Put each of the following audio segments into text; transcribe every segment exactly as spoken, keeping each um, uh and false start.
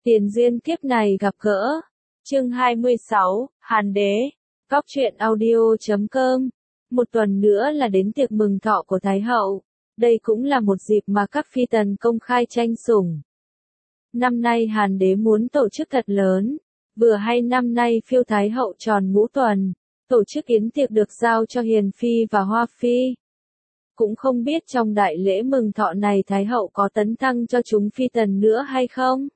Tiền duyên kiếp này gặp gỡ. Chương hai mươi sáu, Hàn Đế. Góc truyện audio chấm com. Một tuần nữa là đến tiệc mừng thọ của Thái hậu. Đây cũng là một dịp mà các phi tần công khai tranh sủng. Năm nay Hàn Đế muốn tổ chức thật lớn. Vừa hay năm nay phiêu Thái hậu tròn ngũ tuần. Tổ chức yến tiệc được giao cho Hiền Phi và Hoa Phi. Cũng không biết trong đại lễ mừng thọ này Thái hậu có tấn thăng cho chúng phi tần nữa hay không?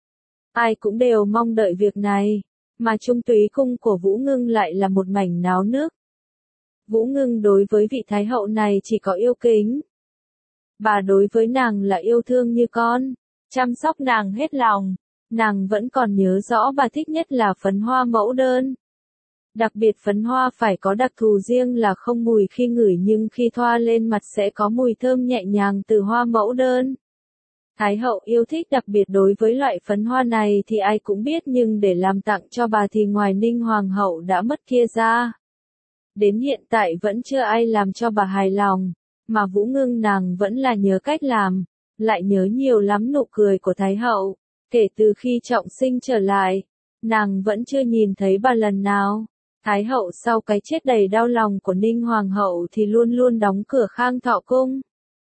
Ai cũng đều mong đợi việc này, mà Trung Túy cung của Vũ Ngưng lại là một mảnh náo nước. Vũ Ngưng đối với vị Thái hậu này chỉ có yêu kính. Bà đối với nàng là yêu thương như con, chăm sóc nàng hết lòng. Nàng vẫn còn nhớ rõ bà thích nhất là phấn hoa mẫu đơn. Đặc biệt phấn hoa phải có đặc thù riêng là không mùi khi ngửi nhưng khi thoa lên mặt sẽ có mùi thơm nhẹ nhàng từ hoa mẫu đơn. Thái hậu yêu thích đặc biệt đối với loại phấn hoa này thì ai cũng biết, nhưng để làm tặng cho bà thì ngoài Ninh Hoàng hậu đã mất kia ra. Đến hiện tại vẫn chưa ai làm cho bà hài lòng, mà Vũ Ngưng nàng vẫn là nhớ cách làm, lại nhớ nhiều lắm nụ cười của Thái hậu. Kể từ khi trọng sinh trở lại, nàng vẫn chưa nhìn thấy bà lần nào. Thái hậu sau cái chết đầy đau lòng của Ninh Hoàng hậu thì luôn luôn đóng cửa Khang Thọ cung.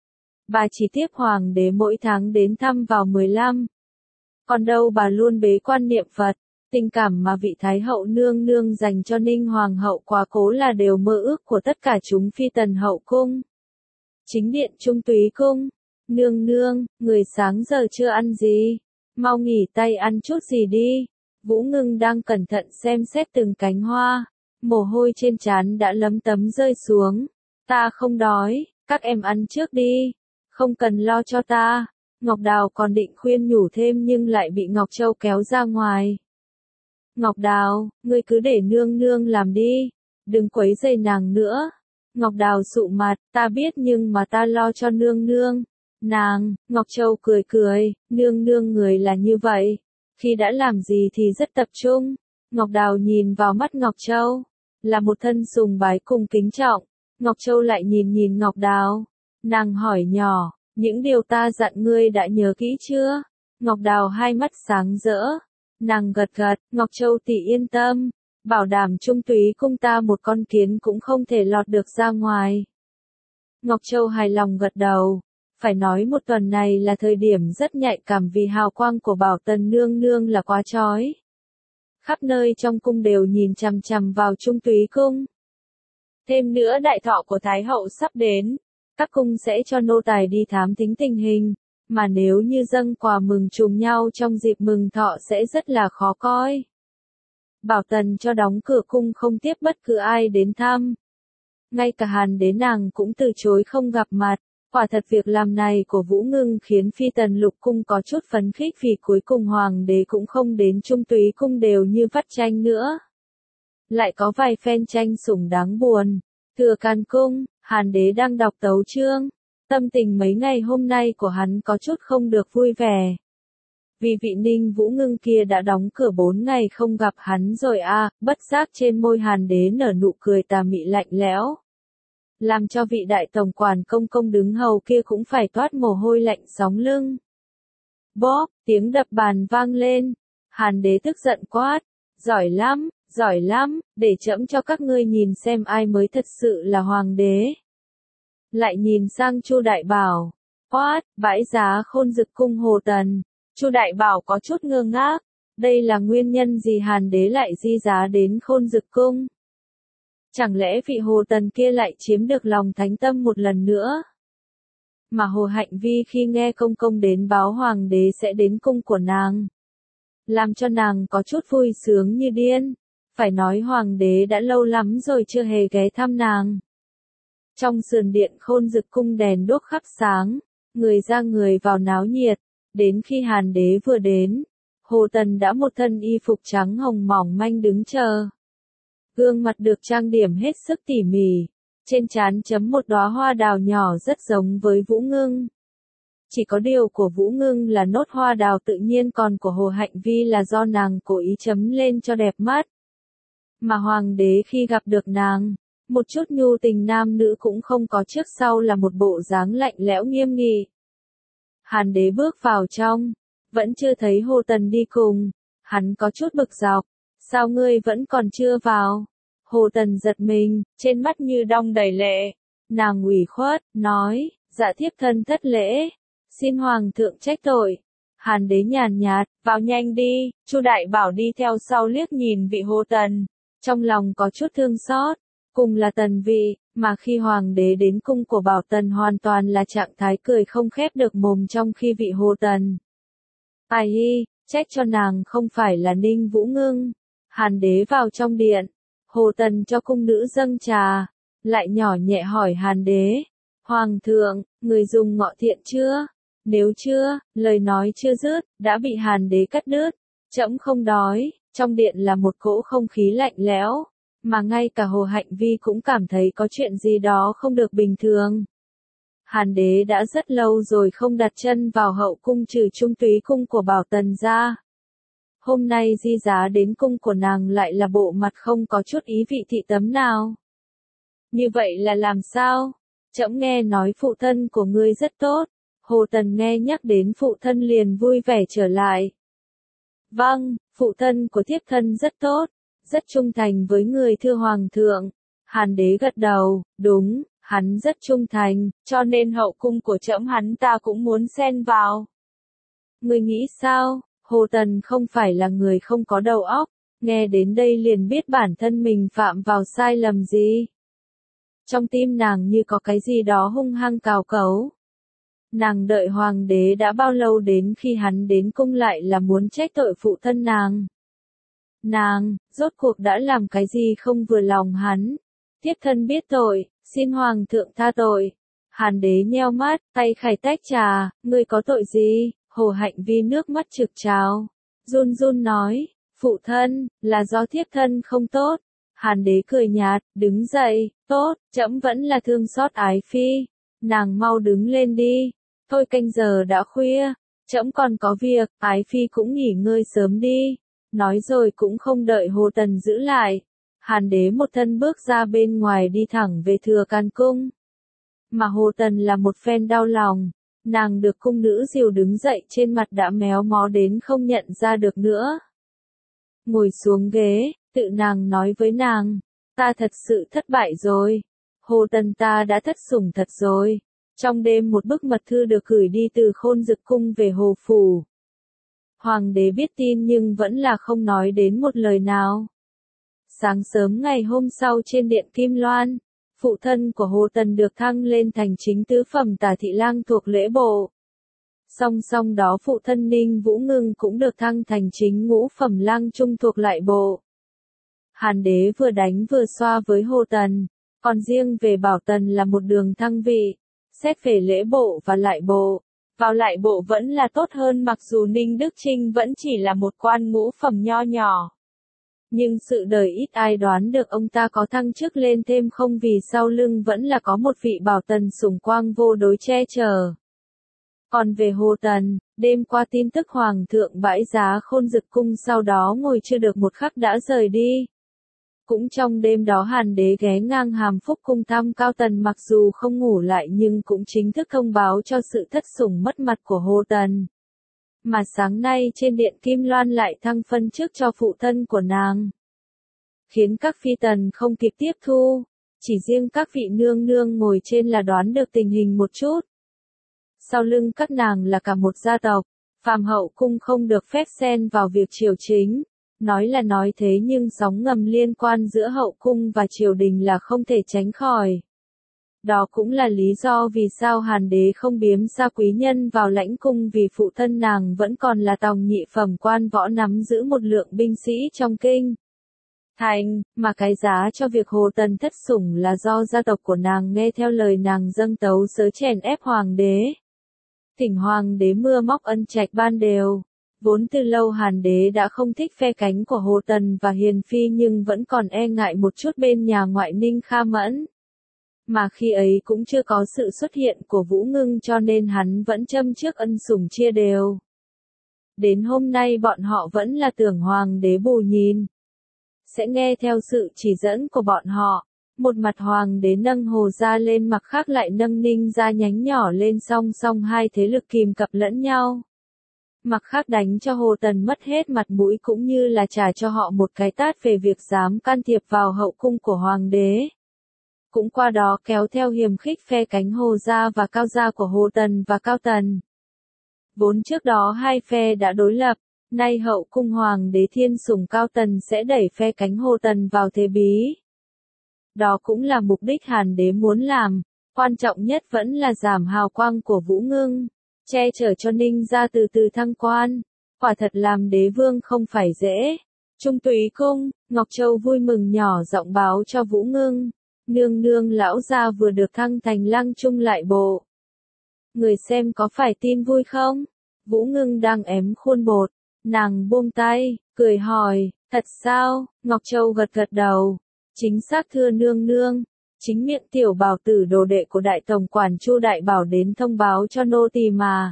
Bà chỉ tiếp Hoàng đế mỗi tháng đến thăm vào mười lăm. Còn đâu bà luôn bế quan niệm Phật. Tình cảm mà vị Thái hậu nương nương dành cho Ninh Hoàng hậu quá cố là đều mơ ước của tất cả chúng phi tần hậu cung. Chính điện Trung Túy cung. Nương nương, người sáng giờ chưa ăn gì? Mau nghỉ tay ăn chút gì đi. Vũ Ngưng đang cẩn thận xem xét từng cánh hoa. Mồ hôi trên trán đã lấm tấm rơi xuống. Ta không đói, các em ăn trước đi. Không cần lo cho ta. Ngọc Đào còn định khuyên nhủ thêm nhưng lại bị Ngọc Châu kéo ra ngoài. Ngọc Đào, ngươi cứ để nương nương làm đi. Đừng quấy rầy nàng nữa. Ngọc Đào sụ mặt, ta biết nhưng mà ta lo cho nương nương. Nàng, Ngọc Châu cười cười, nương nương người là như vậy. Khi đã làm gì thì rất tập trung. Ngọc Đào nhìn vào mắt Ngọc Châu. Là một thân sùng bái cùng kính trọng. Ngọc Châu lại nhìn nhìn Ngọc Đào. Nàng hỏi nhỏ, những điều ta dặn ngươi đã nhớ kỹ chưa? Ngọc Đào hai mắt sáng rỡ. Nàng gật gật, Ngọc Châu tỷ yên tâm. Bảo đảm Trung Túy cung ta một con kiến cũng không thể lọt được ra ngoài. Ngọc Châu hài lòng gật đầu. Phải nói một tuần này là thời điểm rất nhạy cảm vì hào quang của Bảo Tần nương nương là quá chói. Khắp nơi trong cung đều nhìn chằm chằm vào Trung Túy cung. Thêm nữa đại thọ của Thái hậu sắp đến. Các cung sẽ cho nô tài đi thám thính tình hình, mà nếu như dâng quà mừng trùng nhau trong dịp mừng thọ sẽ rất là khó coi. Bảo Tần cho đóng cửa cung không tiếp bất cứ ai đến thăm. Ngay cả Hàn Đế nàng cũng từ chối không gặp mặt. Quả thật việc làm này của Vũ Ngưng khiến phi tần lục cung có chút phấn khích vì cuối cùng Hoàng đế cũng không đến Trung Túy cung đều như vắt tranh nữa. Lại có vài phen tranh sủng đáng buồn. Thừa Càn cung, Hàn Đế đang đọc tấu chương. Tâm tình mấy ngày hôm nay của hắn có chút không được vui vẻ. Vì vị Ninh Vũ Ngưng kia đã đóng cửa bốn ngày không gặp hắn rồi à, bất giác trên môi Hàn Đế nở nụ cười tà mị lạnh lẽo. Làm cho vị đại tổng quản công công đứng hầu kia cũng phải toát mồ hôi lạnh sóng lưng. Bóp, tiếng đập bàn vang lên. Hàn Đế tức giận quát. Giỏi lắm, giỏi lắm, để trẫm cho các ngươi nhìn xem ai mới thật sự là hoàng đế. Lại nhìn sang Chu Đại Bảo. Quát, bãi giá Khôn Dực cung Hồ Tần. Chu Đại Bảo có chút ngơ ngác. Đây là nguyên nhân gì Hàn Đế lại di giá đến Khôn Dực cung? Chẳng lẽ vị Hồ Tần kia lại chiếm được lòng thánh tâm một lần nữa? Mà Hồ Hạnh Vi khi nghe công công đến báo hoàng đế sẽ đến cung của nàng, làm cho nàng có chút vui sướng như điên. Phải nói hoàng đế đã lâu lắm rồi chưa hề ghé thăm nàng. Trong sườn điện Khôn Dực cung đèn đuốc khắp sáng, người ra người vào náo nhiệt. Đến khi Hàn Đế vừa đến, Hồ Tần đã một thân y phục trắng hồng mỏng manh đứng chờ. Gương mặt được trang điểm hết sức tỉ mỉ, trên trán chấm một đóa hoa đào nhỏ rất giống với Vũ Ngưng. Chỉ có điều của Vũ Ngưng là nốt hoa đào tự nhiên, còn của Hồ Hạnh Vi là do nàng cố ý chấm lên cho đẹp mắt. Mà hoàng đế khi gặp được nàng, một chút nhu tình nam nữ cũng không có, trước sau là một bộ dáng lạnh lẽo nghiêm nghị. Hàn Đế bước vào trong, Vẫn chưa thấy Hồ Tần đi cùng. Hắn có chút bực dọc. Sao ngươi vẫn còn chưa vào? Hồ Tần giật mình, trên mắt như đong đầy lệ. Nàng ủy khuất, nói, dạ thiếp thân thất lễ. Xin hoàng thượng trách tội. Hàn đế nhàn nhạt, vào nhanh đi. Chu Đại Bảo đi theo sau liếc nhìn vị Hồ Tần. Trong lòng có chút thương xót. Cùng là tần vị, mà khi hoàng đế đến cung của Bảo Tần hoàn toàn là trạng thái cười không khép được mồm trong khi vị Hồ Tần. Ai hi, trách cho nàng không phải là Ninh Vũ Ngưng. Hàn đế vào trong điện. Hồ Tần cho cung nữ dâng trà. Lại nhỏ nhẹ hỏi Hàn đế. Hoàng thượng, người dùng ngọ thiện chưa? Nếu chưa, lời nói chưa dứt, đã bị Hàn đế cắt đứt. Trẫm không đói. Trong điện là một cỗ không khí lạnh lẽo. Mà ngay cả Hồ Hạnh Vi cũng cảm thấy có chuyện gì đó không được bình thường. Hàn đế đã rất lâu rồi không đặt chân vào hậu cung trừ Trung Túy cung của Bảo Tần ra. Hôm nay Di Giá đến cung của nàng lại là bộ mặt không có chút ý vị thị tấm nào. Như vậy là làm sao? Trẫm nghe nói phụ thân của ngươi rất tốt. Hồ Tần nghe nhắc đến phụ thân liền vui vẻ trở lại. Vâng, phụ thân của thiếp thân rất tốt, rất trung thành với người thưa hoàng thượng. Hàn đế gật đầu, đúng, hắn rất trung thành, cho nên hậu cung của trẫm hắn ta cũng muốn xen vào. Ngươi nghĩ sao? Hồ Tần không phải là người không có đầu óc, nghe đến đây liền biết bản thân mình phạm vào sai lầm gì. Trong tim nàng như có cái gì đó hung hăng cào cấu. Nàng đợi hoàng đế đã bao lâu đến khi hắn đến cung lại là muốn trách tội phụ thân nàng. Nàng, rốt cuộc đã làm cái gì không vừa lòng hắn. Thiếp thân biết tội, xin hoàng thượng tha tội. Hàn đế nheo mắt, tay khải tách trà, ngươi có tội gì? Hồ Hạnh Vi nước mắt trực trào. Run run nói, phụ thân, là do thiếp thân không tốt. Hàn đế cười nhạt, đứng dậy, tốt, trẫm vẫn là thương xót Ái Phi. Nàng mau đứng lên đi. Thôi canh giờ đã khuya, trẫm còn có việc, Ái Phi cũng nghỉ ngơi sớm đi. Nói rồi cũng không đợi Hồ Tần giữ lại. Hàn đế một thân bước ra bên ngoài đi thẳng về Thừa Can cung. Mà Hồ Tần là một phen đau lòng. Nàng được cung nữ dìu đứng dậy trên mặt đã méo mó đến không nhận ra được nữa. Ngồi xuống ghế, tự nàng nói với nàng. Ta thật sự thất bại rồi. Hồ Tần ta đã thất sủng thật rồi. Trong đêm một bức mật thư được gửi đi từ Khôn Dực cung về Hồ Phủ. Hoàng đế biết tin nhưng vẫn là không nói đến một lời nào. Sáng sớm ngày hôm sau trên điện Kim Loan, phụ thân của Hồ Tần được thăng lên thành chính tứ phẩm tả thị lang thuộc lễ bộ. Song song đó phụ thân Ninh Vũ Ngưng cũng được thăng thành chính ngũ phẩm lang trung thuộc lại bộ. Hàn đế vừa đánh vừa xoa với Hồ Tần, còn riêng về Bảo Tần là một đường thăng vị. Xét về lễ bộ và lại bộ, vào lại bộ vẫn là tốt hơn mặc dù Ninh Đức Trinh vẫn chỉ là một quan ngũ phẩm nho nhỏ. Nhưng sự đời ít ai đoán được ông ta có thăng chức lên thêm không vì sau lưng vẫn là có một vị Bảo Tần sủng quang vô đối che chở. Còn về Hồ Tần, đêm qua tin tức Hoàng thượng bãi giá Khôn Dực cung sau đó ngồi chưa được một khắc đã rời đi. Cũng trong đêm đó Hàn đế ghé ngang Hàm Phúc cung thăm Cao Tần mặc dù không ngủ lại nhưng cũng chính thức thông báo cho sự thất sủng mất mặt của Hồ Tần. Mà sáng nay trên điện Kim Loan lại thăng phân chức cho phụ thân của nàng. Khiến các phi tần không kịp tiếp thu, chỉ riêng các vị nương nương ngồi trên là đoán được tình hình một chút. Sau lưng các nàng là cả một gia tộc, phàm hậu cung không được phép xen vào việc triều chính. Nói là nói thế nhưng sóng ngầm liên quan giữa hậu cung và triều đình là không thể tránh khỏi. Đó cũng là lý do vì sao Hàn đế không biếm xa quý nhân vào lãnh cung vì phụ thân nàng vẫn còn là tòng nhị phẩm quan võ nắm giữ một lượng binh sĩ trong kinh. Thành, mà cái giá cho việc Hồ Tần thất sủng là do gia tộc của nàng nghe theo lời nàng dâng tấu sớ chèn ép hoàng đế. Thỉnh hoàng đế mưa móc ân trạch ban đều. Vốn từ lâu Hàn đế đã không thích phe cánh của Hồ Tần và Hiền Phi nhưng vẫn còn e ngại một chút bên nhà ngoại Ninh Kha Mẫn. Mà khi ấy cũng chưa có sự xuất hiện của Vũ Ngưng cho nên hắn vẫn châm trước ân sủng chia đều. Đến hôm nay bọn họ vẫn là tưởng hoàng đế bù nhìn. Sẽ nghe theo sự chỉ dẫn của bọn họ. Một mặt hoàng đế nâng Hồ gia lên mặt khác lại nâng Ninh gia nhánh nhỏ lên song song hai thế lực kìm cặp lẫn nhau. Mặc khác đánh cho Hồ Tần mất hết mặt mũi cũng như là trả cho họ một cái tát về việc dám can thiệp vào hậu cung của hoàng đế. Cũng qua đó kéo theo hiềm khích phe cánh Hồ gia và Cao gia của Hồ Tần và Cao Tần. Vốn trước đó hai phe đã đối lập, nay hậu cung hoàng đế thiên sủng Cao Tần sẽ đẩy phe cánh Hồ Tần vào thế bí. Đó cũng là mục đích Hàn đế muốn làm, quan trọng nhất vẫn là giảm hào quang của Vũ Ngưng, che chở cho Ninh gia từ từ thăng quan, quả thật làm đế vương không phải dễ. Trung Túy cung, Ngọc Châu vui mừng nhỏ giọng báo cho Vũ Ngưng, nương nương lão gia vừa được thăng thành lăng trung lại bộ. Người xem có phải tin vui không? Vũ Ngưng đang ém khuôn bột, nàng buông tay, cười hỏi, thật sao? Ngọc Châu gật gật đầu, chính xác thưa nương nương. Chính miệng tiểu bảo tử đồ đệ của đại tổng quản Chu Đại Bảo đến thông báo cho nô tỳ mà.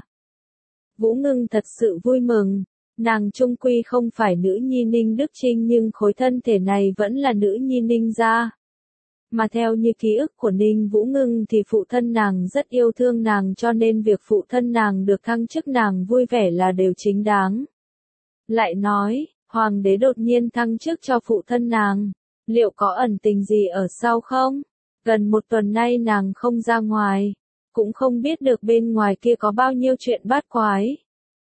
Vũ Ngưng thật sự vui mừng, nàng trung quy không phải nữ nhi Ninh Đức Trinh nhưng khối thân thể này vẫn là nữ nhi Ninh gia. Mà theo như ký ức của Ninh Vũ Ngưng thì phụ thân nàng rất yêu thương nàng cho nên việc phụ thân nàng được thăng chức nàng vui vẻ là đều chính đáng. Lại nói, hoàng đế đột nhiên thăng chức cho phụ thân nàng, liệu có ẩn tình gì ở sau không? Gần một tuần nay nàng không ra ngoài, cũng không biết được bên ngoài kia có bao nhiêu chuyện bát quái.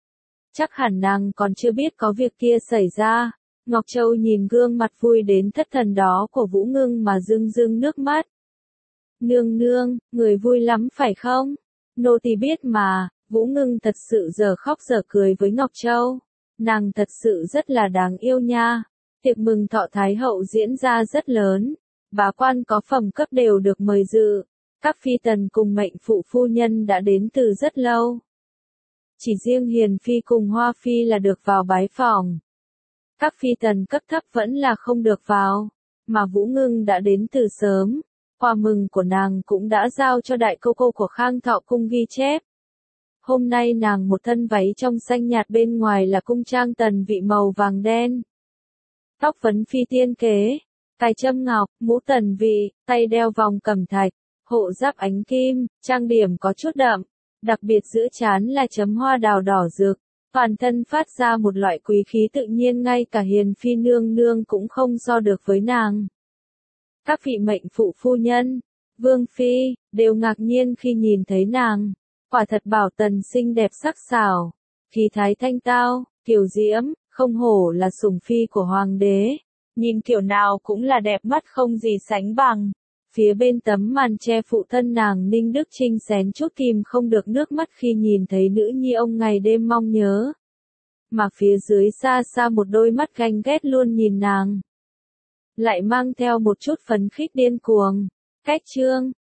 Chắc hẳn nàng còn chưa biết có việc kia xảy ra. Ngọc Châu nhìn gương mặt vui đến thất thần đó của Vũ Ngưng mà rưng rưng nước mắt. Nương nương, người vui lắm phải không? Nô tỳ biết mà. Vũ Ngưng thật sự giờ khóc giờ cười với Ngọc Châu. Nàng thật sự rất là đáng yêu nha. Tiệc mừng thọ Thái hậu diễn ra rất lớn. Bá quan có phẩm cấp đều được mời dự. Các phi tần cùng mệnh phụ phu nhân đã đến từ rất lâu. Chỉ riêng Hiền Phi cùng Hoa Phi là được vào bái phòng. Các phi tần cấp thấp vẫn là không được vào, mà Vũ Ngưng đã đến từ sớm. Quà mừng của nàng cũng đã giao cho đại cô cô của Khang Thọ cung ghi chép. Hôm nay nàng một thân váy trong xanh nhạt bên ngoài là cung trang tần vị màu vàng đen. Tóc vấn phi tiên kế, cài châm ngọc, mũ tần vị, tay đeo vòng cẩm thạch, hộ giáp ánh kim, trang điểm có chút đậm, đặc biệt giữa trán là chấm hoa đào đỏ rực. Toàn thân phát ra một loại quý khí tự nhiên ngay cả Hiền Phi nương nương cũng không so được với nàng. Các vị mệnh phụ phu nhân, Vương Phi, đều ngạc nhiên khi nhìn thấy nàng. Quả thật bảo tần xinh đẹp sắc sảo, khí thái thanh tao, kiều diễm, không hổ là sủng phi của hoàng đế. Nhìn kiểu nào cũng là đẹp mắt không gì sánh bằng. Phía bên tấm màn che phụ thân nàng Ninh Đức Trinh xén chút kìm không được nước mắt khi nhìn thấy nữ nhi ông ngày đêm mong nhớ. Mà phía dưới xa xa một đôi mắt ganh ghét luôn nhìn nàng. Lại mang theo một chút phấn khích điên cuồng. Cách chương